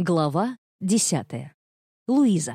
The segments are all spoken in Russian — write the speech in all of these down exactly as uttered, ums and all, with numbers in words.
Глава десятая. Луиза.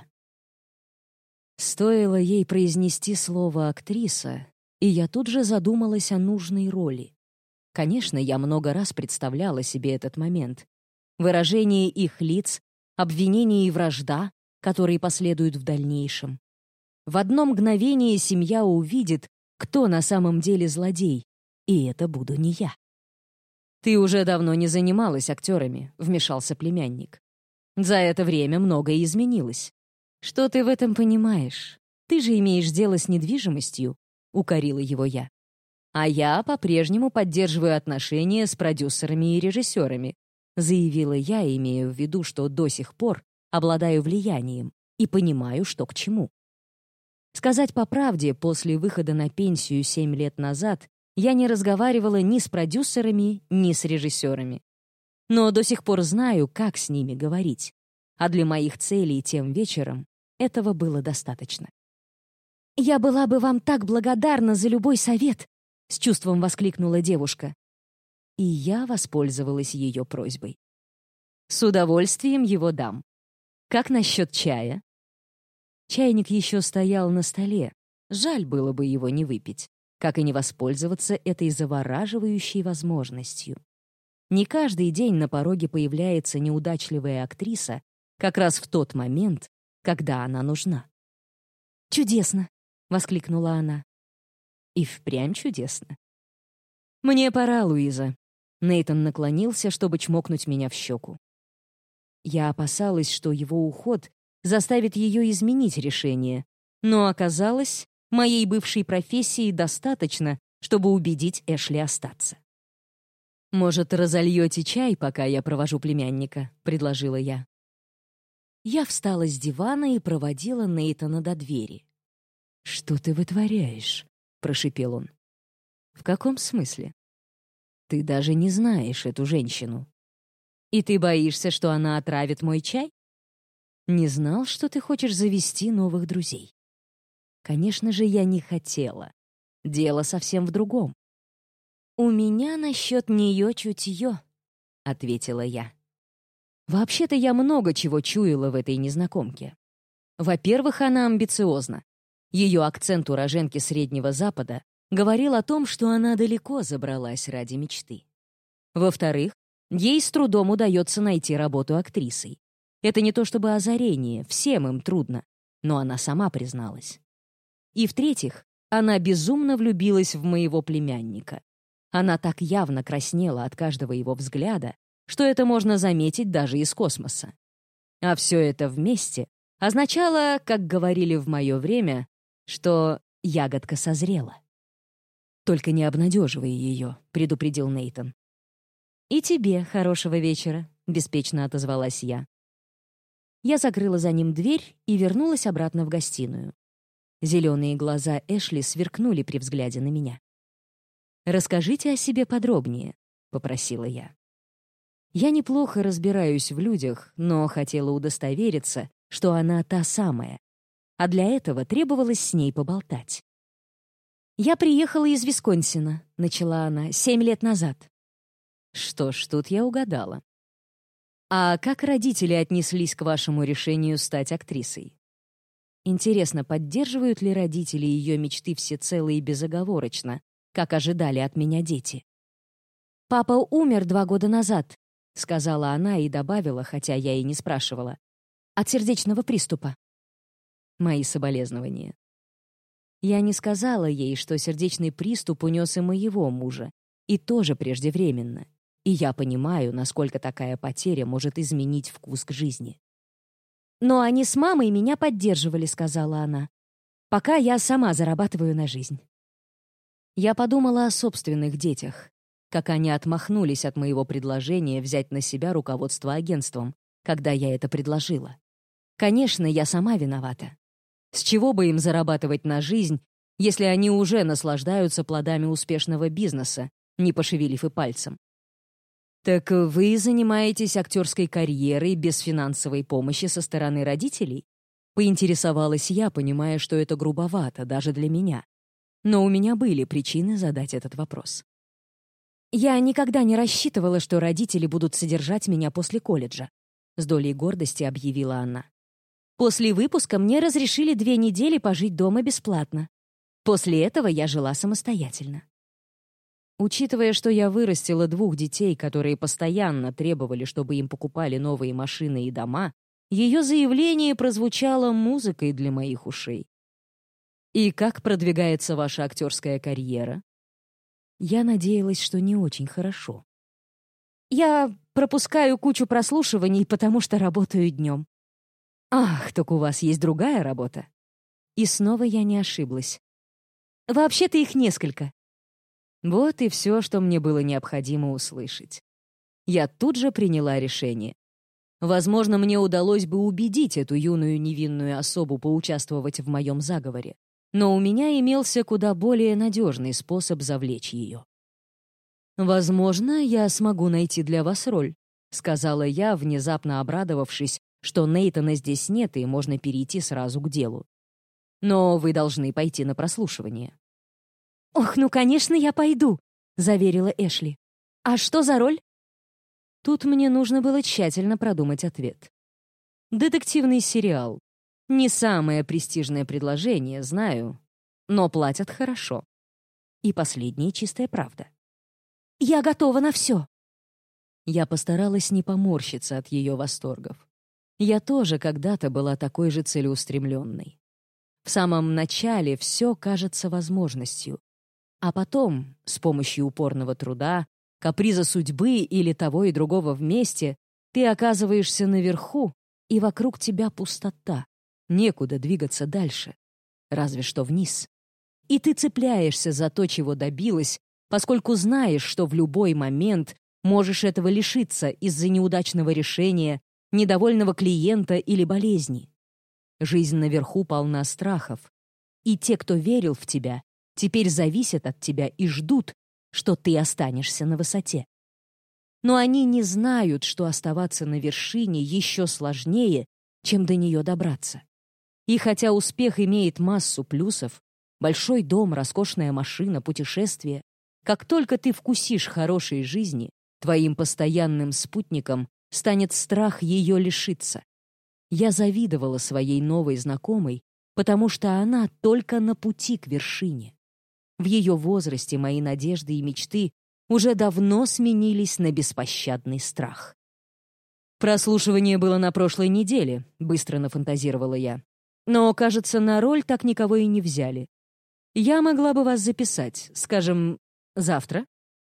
Стоило ей произнести слово «актриса», и я тут же задумалась о нужной роли. Конечно, я много раз представляла себе этот момент. Выражение их лиц, обвинения и вражда, которые последуют в дальнейшем. В одно мгновение семья увидит, кто на самом деле злодей, и это буду не я. «Ты уже давно не занималась актерами», — вмешался племянник. «За это время многое изменилось. Что ты в этом понимаешь? Ты же имеешь дело с недвижимостью», — укорила его я. «А я по-прежнему поддерживаю отношения с продюсерами и режиссерами», — заявила я, имея в виду, что до сих пор обладаю влиянием и понимаю, что к чему. Сказать по правде, после выхода на пенсию семь лет назад я не разговаривала ни с продюсерами, ни с режиссерами. Но до сих пор знаю, как с ними говорить. А для моих целей тем вечером этого было достаточно. «Я была бы вам так благодарна за любой совет!» — с чувством воскликнула девушка. И я воспользовалась ее просьбой. «С удовольствием его дам. Как насчет чая?» Чайник еще стоял на столе. Жаль было бы его не выпить, как и не воспользоваться этой завораживающей возможностью. Не каждый день на пороге появляется неудачливая актриса как раз в тот момент, когда она нужна. «Чудесно!» — воскликнула она. И впрямь чудесно. «Мне пора, Луиза». Нейтан наклонился, чтобы чмокнуть меня в щеку. Я опасалась, что его уход заставит ее изменить решение, но оказалось, моей бывшей профессии достаточно, чтобы убедить Эшли остаться. «Может, разольете чай, пока я провожу племянника?» — предложила я. Я встала с дивана и проводила Нейтана до двери. «Что ты вытворяешь?» — прошипел он. «В каком смысле? Ты даже не знаешь эту женщину. И ты боишься, что она отравит мой чай? Не знал, что ты хочешь завести новых друзей». Конечно же, я не хотела. Дело совсем в другом. «У меня насчет нее чутье», — ответила я. Вообще-то я много чего чуяла в этой незнакомке. Во-первых, она амбициозна. Ее акцент уроженки Среднего Запада говорил о том, что она далеко забралась ради мечты. Во-вторых, ей с трудом удается найти работу актрисой. Это не то чтобы озарение, всем им трудно, но она сама призналась. И в-третьих, она безумно влюбилась в моего племянника. Она так явно краснела от каждого его взгляда, что это можно заметить даже из космоса. А все это вместе означало, как говорили в мое время, что ягодка созрела. «Только не обнадеживай ее», — предупредил Нейтан. «И тебе хорошего вечера», — беспечно отозвалась я. Я закрыла за ним дверь и вернулась обратно в гостиную. Зеленые глаза Эшли сверкнули при взгляде на меня. «Расскажите о себе подробнее», — попросила я. Я неплохо разбираюсь в людях, но хотела удостовериться, что она та самая, а для этого требовалось с ней поболтать. «Я приехала из Висконсина», — начала она, — «семь лет назад». Что ж, тут я угадала. «А как родители отнеслись к вашему решению стать актрисой? Интересно, поддерживают ли родители ее мечты всецело и безоговорочно, как ожидали от меня дети?» «Папа умер два года назад», — сказала она и добавила, хотя я и не спрашивала, «от сердечного приступа». Мои соболезнования. Я не сказала ей, что сердечный приступ унес и моего мужа, и тоже преждевременно, и я понимаю, насколько такая потеря может изменить вкус к жизни. «Но они с мамой меня поддерживали», — сказала она, «пока я сама зарабатываю на жизнь». Я подумала о собственных детях, как они отмахнулись от моего предложения взять на себя руководство агентством, когда я это предложила. Конечно, я сама виновата. С чего бы им зарабатывать на жизнь, если они уже наслаждаются плодами успешного бизнеса, не пошевелив и пальцем? «Так вы занимаетесь актерской карьерой без финансовой помощи со стороны родителей?» Поинтересовалась я, понимая, что это грубовато даже для меня. Но у меня были причины задать этот вопрос. «Я никогда не рассчитывала, что родители будут содержать меня после колледжа. — с долей гордости объявила она. «После выпуска мне разрешили две недели пожить дома бесплатно. После этого я жила самостоятельно». Учитывая, что я вырастила двух детей, которые постоянно требовали, чтобы им покупали новые машины и дома, ее заявление прозвучало музыкой для моих ушей. «И как продвигается ваша актерская карьера?» Я надеялась, что не очень хорошо. «Я пропускаю кучу прослушиваний, потому что работаю днем». «Ах, так у вас есть другая работа?» И снова я не ошиблась. «Вообще-то их несколько». Вот и все, что мне было необходимо услышать. Я тут же приняла решение. Возможно, мне удалось бы убедить эту юную невинную особу поучаствовать в моем заговоре, но у меня имелся куда более надежный способ завлечь ее. «Возможно, я смогу найти для вас роль», — сказала я, внезапно обрадовавшись, что Нейтана здесь нет и можно перейти сразу к делу. «Но вы должны пойти на прослушивание». «Ох, ну, конечно, я пойду», — заверила Эшли. «А что за роль?» Тут мне нужно было тщательно продумать ответ. «Детективный сериал. Не самое престижное предложение, знаю, но платят хорошо. И последняя чистая правда». «Я готова на все». Я постаралась не поморщиться от ее восторгов. Я тоже когда-то была такой же целеустремленной. В самом начале все кажется возможностью. А потом, с помощью упорного труда, каприза судьбы или того и другого вместе, ты оказываешься наверху, и вокруг тебя пустота. Некуда двигаться дальше. Разве что вниз. И ты цепляешься за то, чего добилась, поскольку знаешь, что в любой момент можешь этого лишиться из-за неудачного решения, недовольного клиента или болезни. Жизнь наверху полна страхов. И те, кто верил в тебя, теперь зависят от тебя и ждут, что ты останешься на высоте. Но они не знают, что оставаться на вершине еще сложнее, чем до нее добраться. И хотя успех имеет массу плюсов, большой дом, роскошная машина, путешествие, как только ты вкусишь хорошей жизни, твоим постоянным спутником станет страх ее лишиться. Я завидовала своей новой знакомой, потому что она только на пути к вершине. В ее возрасте мои надежды и мечты уже давно сменились на беспощадный страх. «Прослушивание было на прошлой неделе», — быстро нафантазировала я. «Но, кажется, на роль так никого и не взяли. Я могла бы вас записать, скажем, завтра?»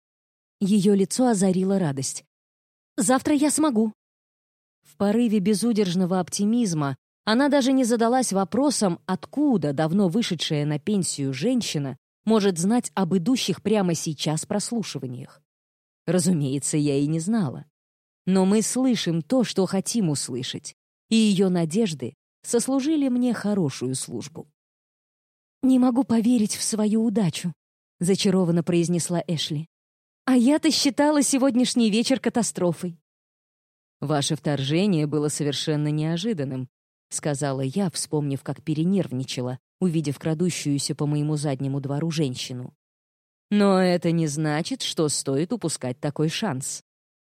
Ее лицо озарила радость. «Завтра я смогу». В порыве безудержного оптимизма она даже не задалась вопросом, откуда давно вышедшая на пенсию женщина может знать об идущих прямо сейчас прослушиваниях. Разумеется, я и не знала. Но мы слышим то, что хотим услышать, и ее надежды сослужили мне хорошую службу. «Не могу поверить в свою удачу», — зачарованно произнесла Эшли. «А я-то считала сегодняшний вечер катастрофой». «Ваше вторжение было совершенно неожиданным», — сказала я, вспомнив, как перенервничала, увидев крадущуюся по моему заднему двору женщину. «Но это не значит, что стоит упускать такой шанс».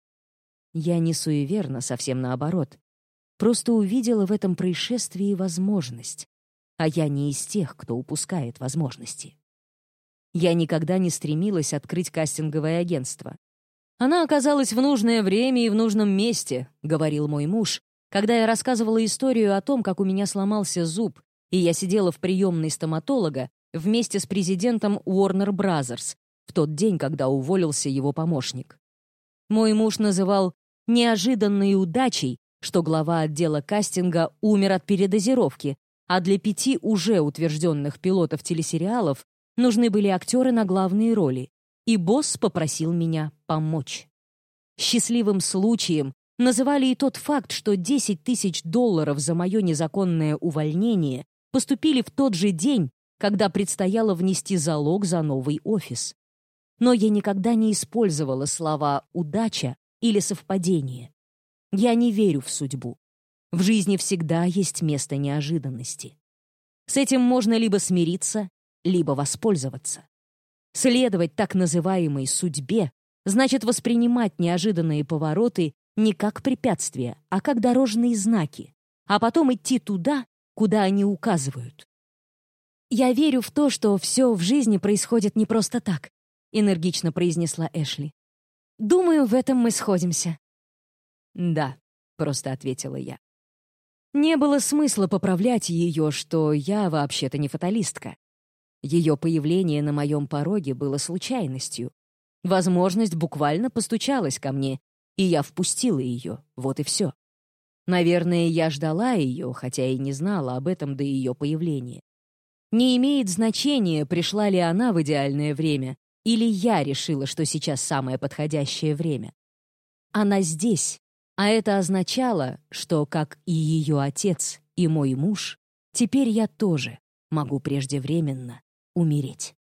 Я не суеверна, совсем наоборот. Просто увидела в этом происшествии возможность. А я не из тех, кто упускает возможности. Я никогда не стремилась открыть кастинговое агентство. «Она оказалась в нужное время и в нужном месте», — говорил мой муж, когда я рассказывала историю о том, как у меня сломался зуб, и я сидела в приемной стоматолога вместе с президентом Warner Brothers в тот день, когда уволился его помощник. Мой муж называл неожиданной удачей, что глава отдела кастинга умер от передозировки, а для пяти уже утвержденных пилотов телесериалов нужны были актеры на главные роли, и босс попросил меня помочь. Счастливым случаем называли и тот факт, что десять тысяч долларов за мое незаконное увольнение поступили в тот же день, когда предстояло внести залог за новый офис. Но я никогда не использовала слова «удача» или «совпадение». Я не верю в судьбу. В жизни всегда есть место неожиданности. С этим можно либо смириться, либо воспользоваться. Следовать так называемой судьбе значит воспринимать неожиданные повороты не как препятствия, а как дорожные знаки, а потом идти туда, куда они указывают. «Я верю в то, что все в жизни происходит не просто так», — энергично произнесла Эшли. «Думаю, в этом мы сходимся». «Да», — просто ответила я. Не было смысла поправлять ее, что я вообще-то не фаталистка. Ее появление на моем пороге было случайностью. Возможность буквально постучалась ко мне, и я впустила ее, вот и все. Наверное, я ждала ее, хотя и не знала об этом до ее появления. Не имеет значения, пришла ли она в идеальное время, или я решила, что сейчас самое подходящее время. Она здесь, а это означало, что, как и ее отец, и мой муж, теперь я тоже могу преждевременно умереть.